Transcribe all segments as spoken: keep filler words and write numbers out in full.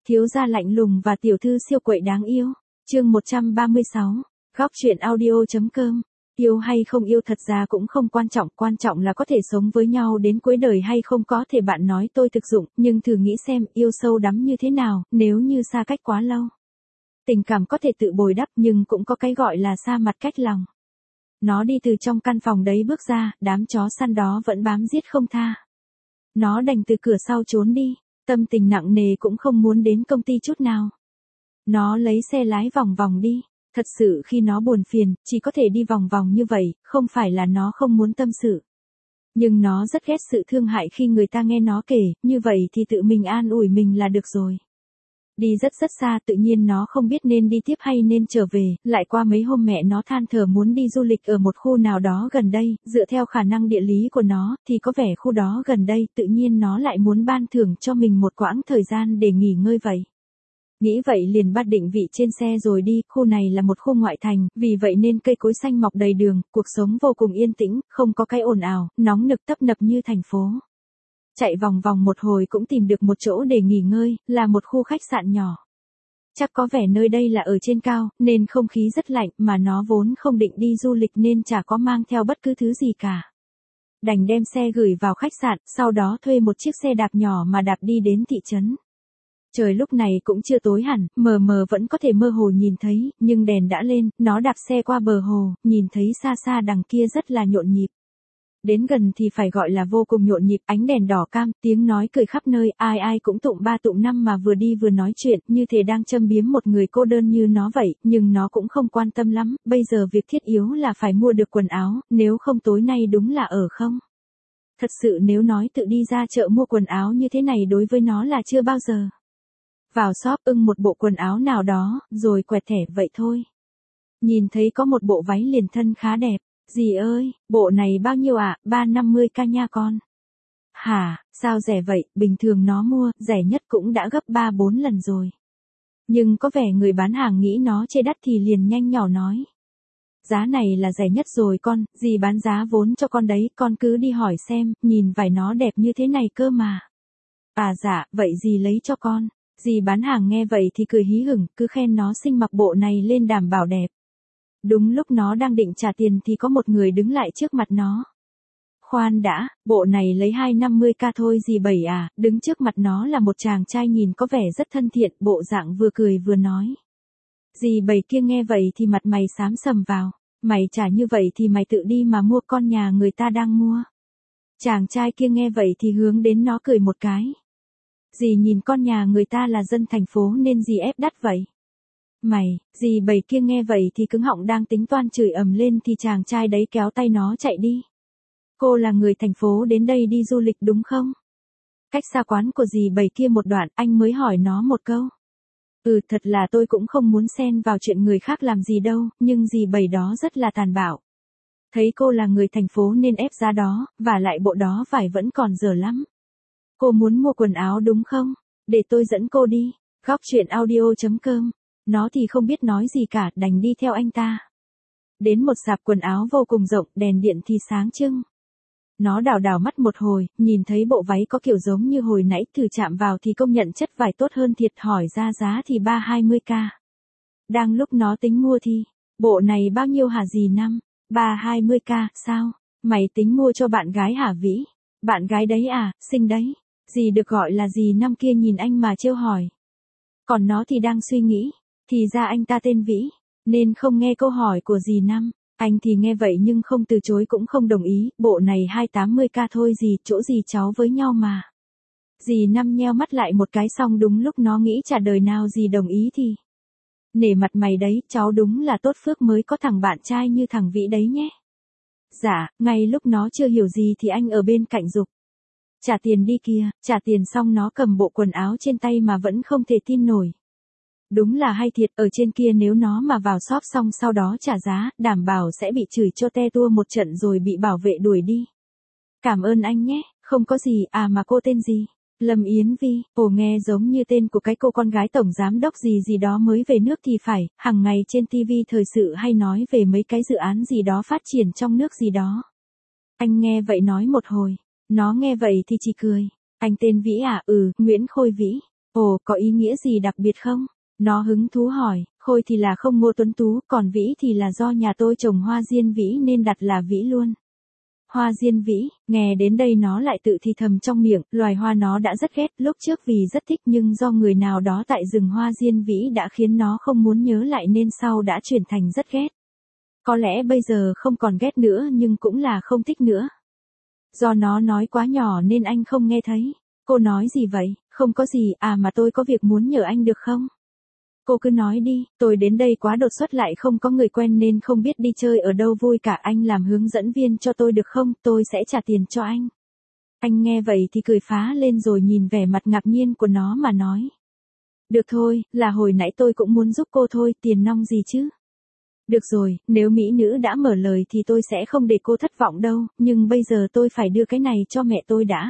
Thiếu gia lạnh lùng và tiểu thư siêu quậy đáng yêu. Chương một trăm ba mươi sáu. Góc truyện audio.com. Yêu hay không yêu thật ra cũng không quan trọng, quan trọng là có thể sống với nhau đến cuối đời hay không. Có thể bạn nói tôi thực dụng, nhưng thử nghĩ xem, yêu sâu đắm như thế nào, nếu như xa cách quá lâu. Tình cảm có thể tự bồi đắp nhưng cũng có cái gọi là xa mặt cách lòng. Nó đi từ trong căn phòng đấy bước ra, đám chó săn đó vẫn bám giết không tha. Nó đành từ cửa sau trốn đi, tâm tình nặng nề cũng không muốn đến công ty chút nào. Nó lấy xe lái vòng vòng đi. Thật sự khi nó buồn phiền, chỉ có thể đi vòng vòng như vậy, không phải là nó không muốn tâm sự. Nhưng nó rất ghét sự thương hại khi người ta nghe nó kể, như vậy thì tự mình an ủi mình là được rồi. Đi rất rất xa, tự nhiên nó không biết nên đi tiếp hay nên trở về, lại qua mấy hôm mẹ nó than thở muốn đi du lịch ở một khu nào đó gần đây, dựa theo khả năng địa lý của nó, thì có vẻ khu đó gần đây, tự nhiên nó lại muốn ban thưởng cho mình một quãng thời gian để nghỉ ngơi vậy. Nghĩ vậy liền bắt định vị trên xe rồi đi, khu này là một khu ngoại thành, vì vậy nên cây cối xanh mọc đầy đường, cuộc sống vô cùng yên tĩnh, không có cái ồn ào, nóng nực tấp nập như thành phố. Chạy vòng vòng một hồi cũng tìm được một chỗ để nghỉ ngơi, là một khu khách sạn nhỏ. Chắc có vẻ nơi đây là ở trên cao, nên không khí rất lạnh, mà nó vốn không định đi du lịch nên chả có mang theo bất cứ thứ gì cả. Đành đem xe gửi vào khách sạn, sau đó thuê một chiếc xe đạp nhỏ mà đạp đi đến thị trấn. Trời lúc này cũng chưa tối hẳn, mờ mờ vẫn có thể mơ hồ nhìn thấy, nhưng đèn đã lên, nó đạp xe qua bờ hồ, nhìn thấy xa xa đằng kia rất là nhộn nhịp. Đến gần thì phải gọi là vô cùng nhộn nhịp, ánh đèn đỏ cam, tiếng nói cười khắp nơi, ai ai cũng tụng ba tụng năm mà vừa đi vừa nói chuyện, như thể đang châm biếm một người cô đơn như nó vậy, nhưng nó cũng không quan tâm lắm, bây giờ việc thiết yếu là phải mua được quần áo, nếu không tối nay đúng là ở không. Thật sự nếu nói tự đi ra chợ mua quần áo như thế này đối với nó là chưa bao giờ. Vào shop ưng một bộ quần áo nào đó, rồi quẹt thẻ vậy thôi. Nhìn thấy có một bộ váy liền thân khá đẹp. Dì ơi, bộ này bao nhiêu ạ? À? ba trăm năm mươi k nha con. Hả, sao rẻ vậy, bình thường nó mua, rẻ nhất cũng đã gấp ba bốn lần rồi. Nhưng có vẻ người bán hàng nghĩ nó chê đắt thì liền nhanh nhỏ nói. Giá này là rẻ nhất rồi con, dì bán giá vốn cho con đấy, con cứ đi hỏi xem, nhìn vải nó đẹp như thế này cơ mà. À dạ, vậy dì lấy cho con. Dì bán hàng nghe vậy thì cười hí hửng, cứ khen nó xinh mặc bộ này lên đảm bảo đẹp. Đúng lúc nó đang định trả tiền thì có một người đứng lại trước mặt nó. Khoan đã, bộ này lấy hai trăm năm mươi k thôi dì Bảy à, đứng trước mặt nó là một chàng trai nhìn có vẻ rất thân thiện, bộ dạng vừa cười vừa nói. Dì Bảy kia nghe vậy thì mặt mày xám sầm vào, mày trả như vậy thì mày tự đi mà mua, con nhà người ta đang mua. Chàng trai kia nghe vậy thì hướng đến nó cười một cái. Dì nhìn con nhà người ta là dân thành phố nên dì ép đắt vậy. Mày, dì Bảy kia nghe vậy thì cứng họng đang tính toan chửi ầm lên thì chàng trai đấy kéo tay nó chạy đi. Cô là người thành phố đến đây đi du lịch đúng không? Cách xa quán của dì Bảy kia một đoạn anh mới hỏi nó một câu. Ừ thật là tôi cũng không muốn xen vào chuyện người khác làm gì đâu, nhưng dì Bảy đó rất là tàn bạo. Thấy cô là người thành phố nên ép giá đó, và lại bộ đó vải vẫn còn dở lắm. Cô muốn mua quần áo đúng không? Để tôi dẫn cô đi. Góc truyện audio.com. Nó thì không biết nói gì cả, đành đi theo anh ta. Đến một sạp quần áo vô cùng rộng, đèn điện thì sáng trưng. Nó đảo đảo mắt một hồi, nhìn thấy bộ váy có kiểu giống như hồi nãy, thử chạm vào thì công nhận chất vải tốt hơn thiệt, hỏi ra giá thì ba trăm hai mươi k. Đang lúc nó tính mua thì, bộ này bao nhiêu hả dì Năm? ba trăm hai mươi k, sao? Mày tính mua cho bạn gái hả Vĩ? Bạn gái đấy à, xinh đấy. Dì được gọi là dì Năm kia nhìn anh mà trêu hỏi. Còn nó thì đang suy nghĩ. Thì ra anh ta tên Vĩ, nên không nghe câu hỏi của dì Năm. Anh thì nghe vậy nhưng không từ chối cũng không đồng ý, bộ này hai trăm tám mươi k thôi dì, chỗ dì cháu với nhau mà. Dì Năm nheo mắt lại một cái xong đúng lúc nó nghĩ chả đời nào dì đồng ý thì. Nể mặt mày đấy, cháu đúng là tốt phước mới có thằng bạn trai như thằng Vĩ đấy nhé. Dạ, ngay lúc nó chưa hiểu gì thì anh ở bên cạnh giục. Trả tiền đi kia, trả tiền xong nó cầm bộ quần áo trên tay mà vẫn không thể tin nổi. Đúng là hay thiệt, ở trên kia nếu nó mà vào shop xong sau đó trả giá, đảm bảo sẽ bị chửi cho te tua một trận rồi bị bảo vệ đuổi đi. Cảm ơn anh nhé, không có gì, à mà cô tên gì? Lâm Yến Vi, ồ nghe giống như tên của cái cô con gái tổng giám đốc gì gì đó mới về nước thì phải, hàng ngày trên ti vi thời sự hay nói về mấy cái dự án gì đó phát triển trong nước gì đó. Anh nghe vậy nói một hồi, nó nghe vậy thì chỉ cười. Anh tên Vĩ à? Ừ, Nguyễn Khôi Vĩ. Ồ, có ý nghĩa gì đặc biệt không? Nó hứng thú hỏi, Khôi thì là không Ngô Tuấn Tú, còn Vĩ thì là do nhà tôi trồng hoa diên vĩ nên đặt là Vĩ luôn. Hoa diên vĩ, nghe đến đây nó lại tự thì thầm trong miệng, loài hoa nó đã rất ghét, lúc trước vì rất thích nhưng do người nào đó tại rừng hoa diên vĩ đã khiến nó không muốn nhớ lại nên sau đã chuyển thành rất ghét. Có lẽ bây giờ không còn ghét nữa nhưng cũng là không thích nữa. Do nó nói quá nhỏ nên anh không nghe thấy. Cô nói gì vậy? Không có gì, à mà tôi có việc muốn nhờ anh được không? Cô cứ nói đi, tôi đến đây quá đột xuất lại không có người quen nên không biết đi chơi ở đâu vui cả, anh làm hướng dẫn viên cho tôi được không, tôi sẽ trả tiền cho anh. Anh nghe vậy thì cười phá lên rồi nhìn vẻ mặt ngạc nhiên của nó mà nói. Được thôi, là hồi nãy tôi cũng muốn giúp cô thôi, tiền nong gì chứ. Được rồi, nếu mỹ nữ đã mở lời thì tôi sẽ không để cô thất vọng đâu, nhưng bây giờ tôi phải đưa cái này cho mẹ tôi đã.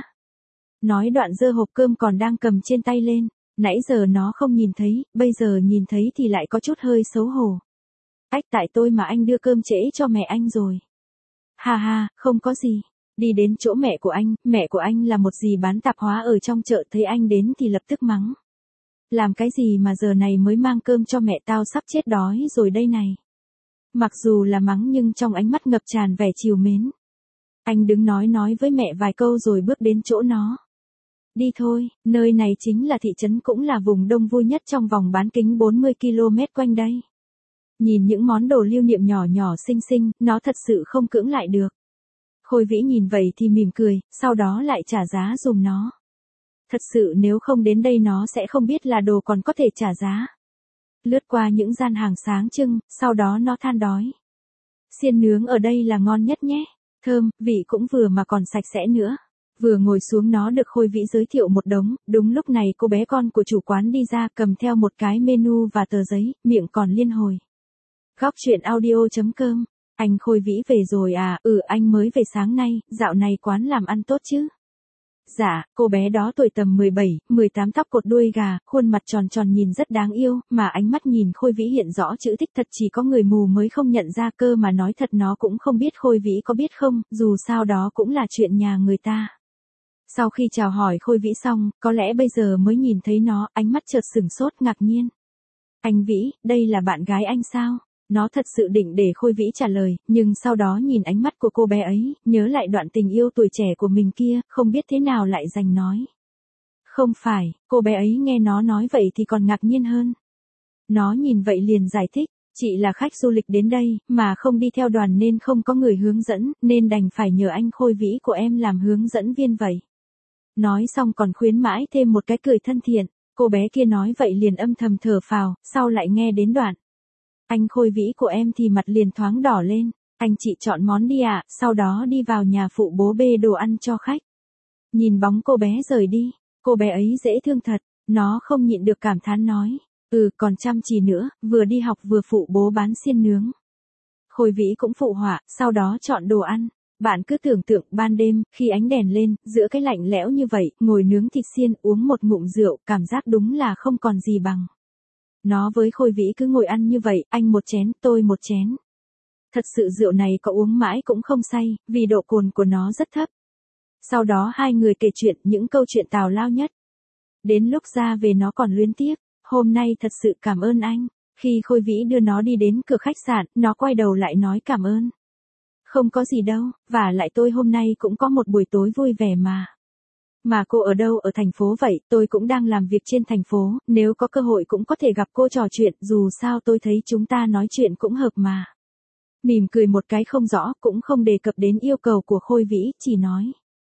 Nói đoạn giơ hộp cơm còn đang cầm trên tay lên. Nãy giờ nó không nhìn thấy, bây giờ nhìn thấy thì lại có chút hơi xấu hổ. Ách tại tôi mà anh đưa cơm trễ cho mẹ anh rồi. Ha ha, không có gì. Đi đến chỗ mẹ của anh, mẹ của anh là một dì bán tạp hóa ở trong chợ, thấy anh đến thì lập tức mắng. Làm cái gì mà giờ này mới mang cơm cho mẹ, tao sắp chết đói rồi đây này. Mặc dù là mắng nhưng trong ánh mắt ngập tràn vẻ trìu mến. Anh đứng nói nói với mẹ vài câu rồi bước đến chỗ nó. Đi thôi, nơi này chính là thị trấn cũng là vùng đông vui nhất trong vòng bán kính bốn mươi ki lô mét quanh đây. Nhìn những món đồ lưu niệm nhỏ nhỏ xinh xinh, nó thật sự không cưỡng lại được. Khôi Vĩ nhìn vậy thì mỉm cười, sau đó lại trả giá dùm nó. Thật sự nếu không đến đây nó sẽ không biết là đồ còn có thể trả giá. Lướt qua những gian hàng sáng trưng, sau đó nó than đói. Xiên nướng ở đây là ngon nhất nhé, thơm, vị cũng vừa mà còn sạch sẽ nữa. Vừa ngồi xuống nó được Khôi Vĩ giới thiệu một đống, đúng lúc này cô bé con của chủ quán đi ra cầm theo một cái menu và tờ giấy, miệng còn liên hồi. Góc truyện audio chấm com, anh Khôi Vĩ về rồi à, ừ anh mới về sáng nay, dạo này quán làm ăn tốt chứ. Dạ, cô bé đó tuổi tầm mười bảy, mười tám, tóc cột đuôi gà, khuôn mặt tròn tròn nhìn rất đáng yêu, mà ánh mắt nhìn Khôi Vĩ hiện rõ chữ thích thật, chỉ có người mù mới không nhận ra, cơ mà nói thật nó cũng không biết Khôi Vĩ có biết không, dù sao đó cũng là chuyện nhà người ta. Sau khi chào hỏi Khôi Vĩ xong, có lẽ bây giờ mới nhìn thấy nó, ánh mắt chợt sửng sốt ngạc nhiên. Anh Vĩ, đây là bạn gái anh sao? Nó thật sự định để Khôi Vĩ trả lời, nhưng sau đó nhìn ánh mắt của cô bé ấy, nhớ lại đoạn tình yêu tuổi trẻ của mình kia, không biết thế nào lại giành nói. Không phải, cô bé ấy nghe nó nói vậy thì còn ngạc nhiên hơn. Nó nhìn vậy liền giải thích, chị là khách du lịch đến đây, mà không đi theo đoàn nên không có người hướng dẫn, nên đành phải nhờ anh Khôi Vĩ của em làm hướng dẫn viên vậy. Nói xong còn khuyến mãi thêm một cái cười thân thiện, cô bé kia nói vậy liền âm thầm thở phào, sau lại nghe đến đoạn. Anh Khôi Vĩ của em thì mặt liền thoáng đỏ lên, anh chị chọn món đi ạ, à, sau đó đi vào nhà phụ bố bê đồ ăn cho khách. Nhìn bóng cô bé rời đi, cô bé ấy dễ thương thật, nó không nhịn được cảm thán nói, ừ còn chăm chỉ nữa, vừa đi học vừa phụ bố bán xiên nướng. Khôi Vĩ cũng phụ họa, sau đó chọn đồ ăn. Bạn cứ tưởng tượng ban đêm, khi ánh đèn lên, giữa cái lạnh lẽo như vậy, ngồi nướng thịt xiên, uống một ngụm rượu, cảm giác đúng là không còn gì bằng. Nó với Khôi Vĩ cứ ngồi ăn như vậy, anh một chén, tôi một chén. Thật sự rượu này có uống mãi cũng không say, vì độ cồn của nó rất thấp. Sau đó hai người kể chuyện, những câu chuyện tào lao nhất. Đến lúc ra về nó còn luyến tiếc, hôm nay thật sự cảm ơn anh. Khi Khôi Vĩ đưa nó đi đến cửa khách sạn, nó quay đầu lại nói cảm ơn. Không có gì đâu, và lại tôi hôm nay cũng có một buổi tối vui vẻ mà. Mà cô ở đâu ở thành phố vậy, tôi cũng đang làm việc trên thành phố, nếu có cơ hội cũng có thể gặp cô trò chuyện, dù sao tôi thấy chúng ta nói chuyện cũng hợp mà. Mỉm cười một cái không rõ, cũng không đề cập đến yêu cầu của Khôi Vĩ, chỉ nói.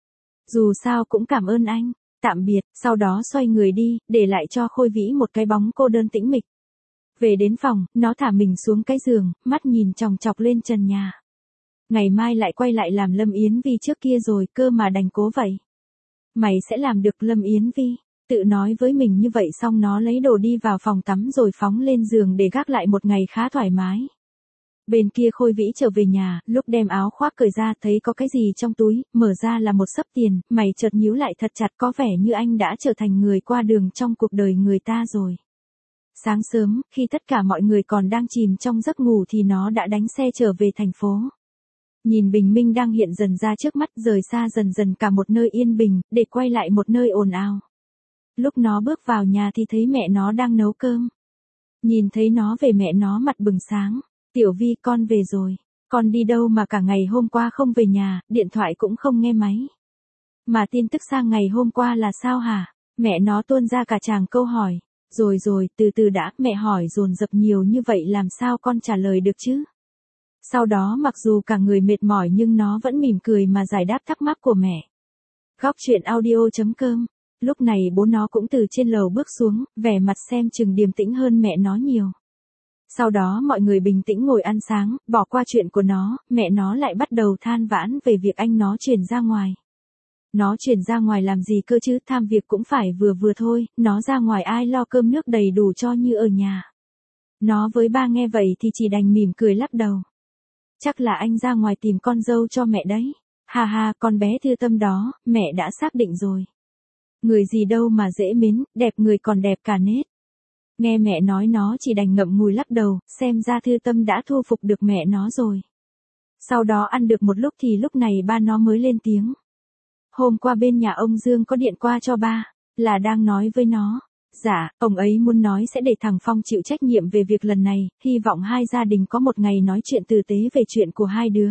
Dù sao cũng cảm ơn anh, tạm biệt, sau đó xoay người đi, để lại cho Khôi Vĩ một cái bóng cô đơn tĩnh mịch. Về đến phòng, nó thả mình xuống cái giường, mắt nhìn chòng chọc lên trần nhà. Ngày mai lại quay lại làm Lâm Yến Vi trước kia rồi, cơ mà đành cố vậy. Mày sẽ làm được Lâm Yến Vi, tự nói với mình như vậy xong nó lấy đồ đi vào phòng tắm rồi phóng lên giường để gác lại một ngày khá thoải mái. Bên kia Khôi Vĩ trở về nhà, lúc đem áo khoác cởi ra thấy có cái gì trong túi, mở ra là một xấp tiền, mày chợt nhíu lại thật chặt, có vẻ như anh đã trở thành người qua đường trong cuộc đời người ta rồi. Sáng sớm, khi tất cả mọi người còn đang chìm trong giấc ngủ thì nó đã đánh xe trở về thành phố. Nhìn bình minh đang hiện dần ra trước mắt, rời xa dần dần cả một nơi yên bình, để quay lại một nơi ồn ào. Lúc nó bước vào nhà thì thấy mẹ nó đang nấu cơm. Nhìn thấy nó về mẹ nó mặt bừng sáng. Tiểu Vi con về rồi. Con đi đâu mà cả ngày hôm qua không về nhà, điện thoại cũng không nghe máy. Mà tin tức sang ngày hôm qua là sao hả? Mẹ nó tuôn ra cả tràng câu hỏi. Rồi rồi, từ từ đã, mẹ hỏi dồn dập nhiều như vậy làm sao con trả lời được chứ? Sau đó mặc dù cả người mệt mỏi nhưng nó vẫn mỉm cười mà giải đáp thắc mắc của mẹ. Góc chuyện audio.com. Lúc này bố nó cũng từ trên lầu bước xuống, vẻ mặt xem chừng điềm tĩnh hơn mẹ nó nhiều. Sau đó mọi người bình tĩnh ngồi ăn sáng, bỏ qua chuyện của nó, mẹ nó lại bắt đầu than vãn về việc anh nó chuyển ra ngoài. Nó chuyển ra ngoài làm gì cơ chứ, tham việc cũng phải vừa vừa thôi, nó ra ngoài ai lo cơm nước đầy đủ cho như ở nhà. Nó với ba nghe vậy thì chỉ đành mỉm cười lắc đầu. Chắc là anh ra ngoài tìm con dâu cho mẹ đấy. Hà hà, con bé Thư Tâm đó, mẹ đã xác định rồi. Người gì đâu mà dễ mến, đẹp người còn đẹp cả nết. Nghe mẹ nói nó chỉ đành ngậm ngùi lắc đầu, xem ra Thư Tâm đã thu phục được mẹ nó rồi. Sau đó ăn được một lúc thì lúc này ba nó mới lên tiếng. Hôm qua bên nhà ông Dương có điện qua cho ba, là đang nói với nó. Dạ, ông ấy muốn nói sẽ để thằng Phong chịu trách nhiệm về việc lần này, hy vọng hai gia đình có một ngày nói chuyện tử tế về chuyện của hai đứa.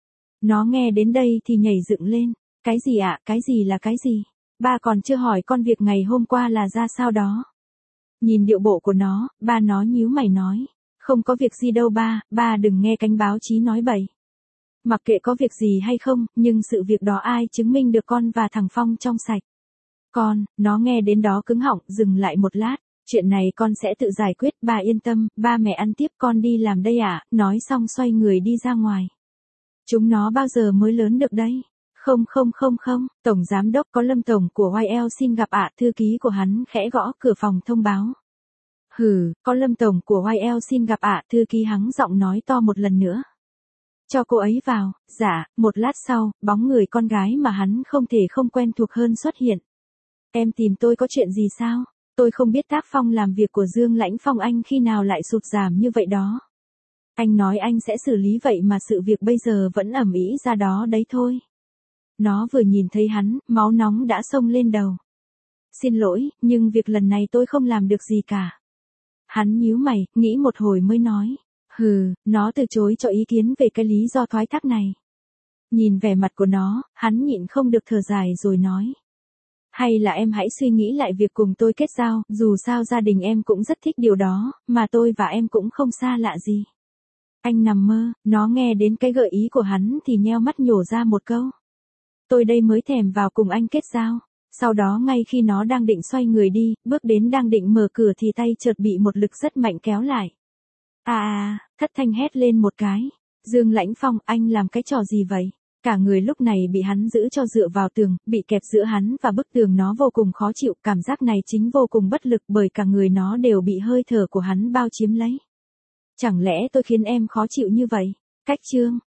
Nó nghe đến đây thì nhảy dựng lên. Cái gì ạ, à? Cái gì là cái gì? Ba còn chưa hỏi con việc ngày hôm qua là ra sao đó. Nhìn điệu bộ của nó, ba nó nhíu mày nói. Không có việc gì đâu ba, ba đừng nghe cánh báo chí nói bậy. Mặc kệ có việc gì hay không, nhưng sự việc đó ai chứng minh được con và thằng Phong trong sạch. Con, nó nghe đến đó cứng họng, dừng lại một lát. Chuyện này con sẽ tự giải quyết, bà yên tâm, ba mẹ ăn tiếp con đi làm đây ạ, à? Nói xong xoay người đi ra ngoài. Chúng nó bao giờ mới lớn được đây? Không không không không, Tổng Giám đốc có Lâm Tổng của Y L xin gặp ạ, thư ký của hắn khẽ gõ cửa phòng thông báo. Hừ, có Lâm Tổng của Y L xin gặp ạ, thư ký hắn giọng nói to một lần nữa. Cho cô ấy vào, dạ, một lát sau, bóng người con gái mà hắn không thể không quen thuộc hơn xuất hiện. Em tìm tôi có chuyện gì sao? Tôi không biết tác phong làm việc của Dương Lãnh Phong anh khi nào lại sụt giảm như vậy đó. Anh nói anh sẽ xử lý vậy mà sự việc bây giờ vẫn ầm ĩ ra đó đấy thôi. Nó vừa nhìn thấy hắn, máu nóng đã xông lên đầu. Xin lỗi, nhưng việc lần này tôi không làm được gì cả. Hắn nhíu mày, nghĩ một hồi mới nói. Hừ, nó từ chối cho ý kiến về cái lý do thoái thác này. Nhìn vẻ mặt của nó, hắn nhịn không được thở dài rồi nói. Hay là em hãy suy nghĩ lại việc cùng tôi kết giao, dù sao gia đình em cũng rất thích điều đó, mà tôi và em cũng không xa lạ gì. Anh nằm mơ, nó nghe đến cái gợi ý của hắn thì nheo mắt nhổ ra một câu. Tôi đây mới thèm vào cùng anh kết giao. Sau đó ngay khi nó đang định xoay người đi, bước đến đang định mở cửa thì tay chợt bị một lực rất mạnh kéo lại. À à, thất thanh hét lên một cái. Dương Lãnh Phong, anh làm cái trò gì vậy? Cả người lúc này bị hắn giữ cho dựa vào tường, bị kẹp giữa hắn và bức tường, nó vô cùng khó chịu, cảm giác này chính vô cùng bất lực bởi cả người nó đều bị hơi thở của hắn bao chiếm lấy. Chẳng lẽ tôi khiến em khó chịu như vậy? Cách chương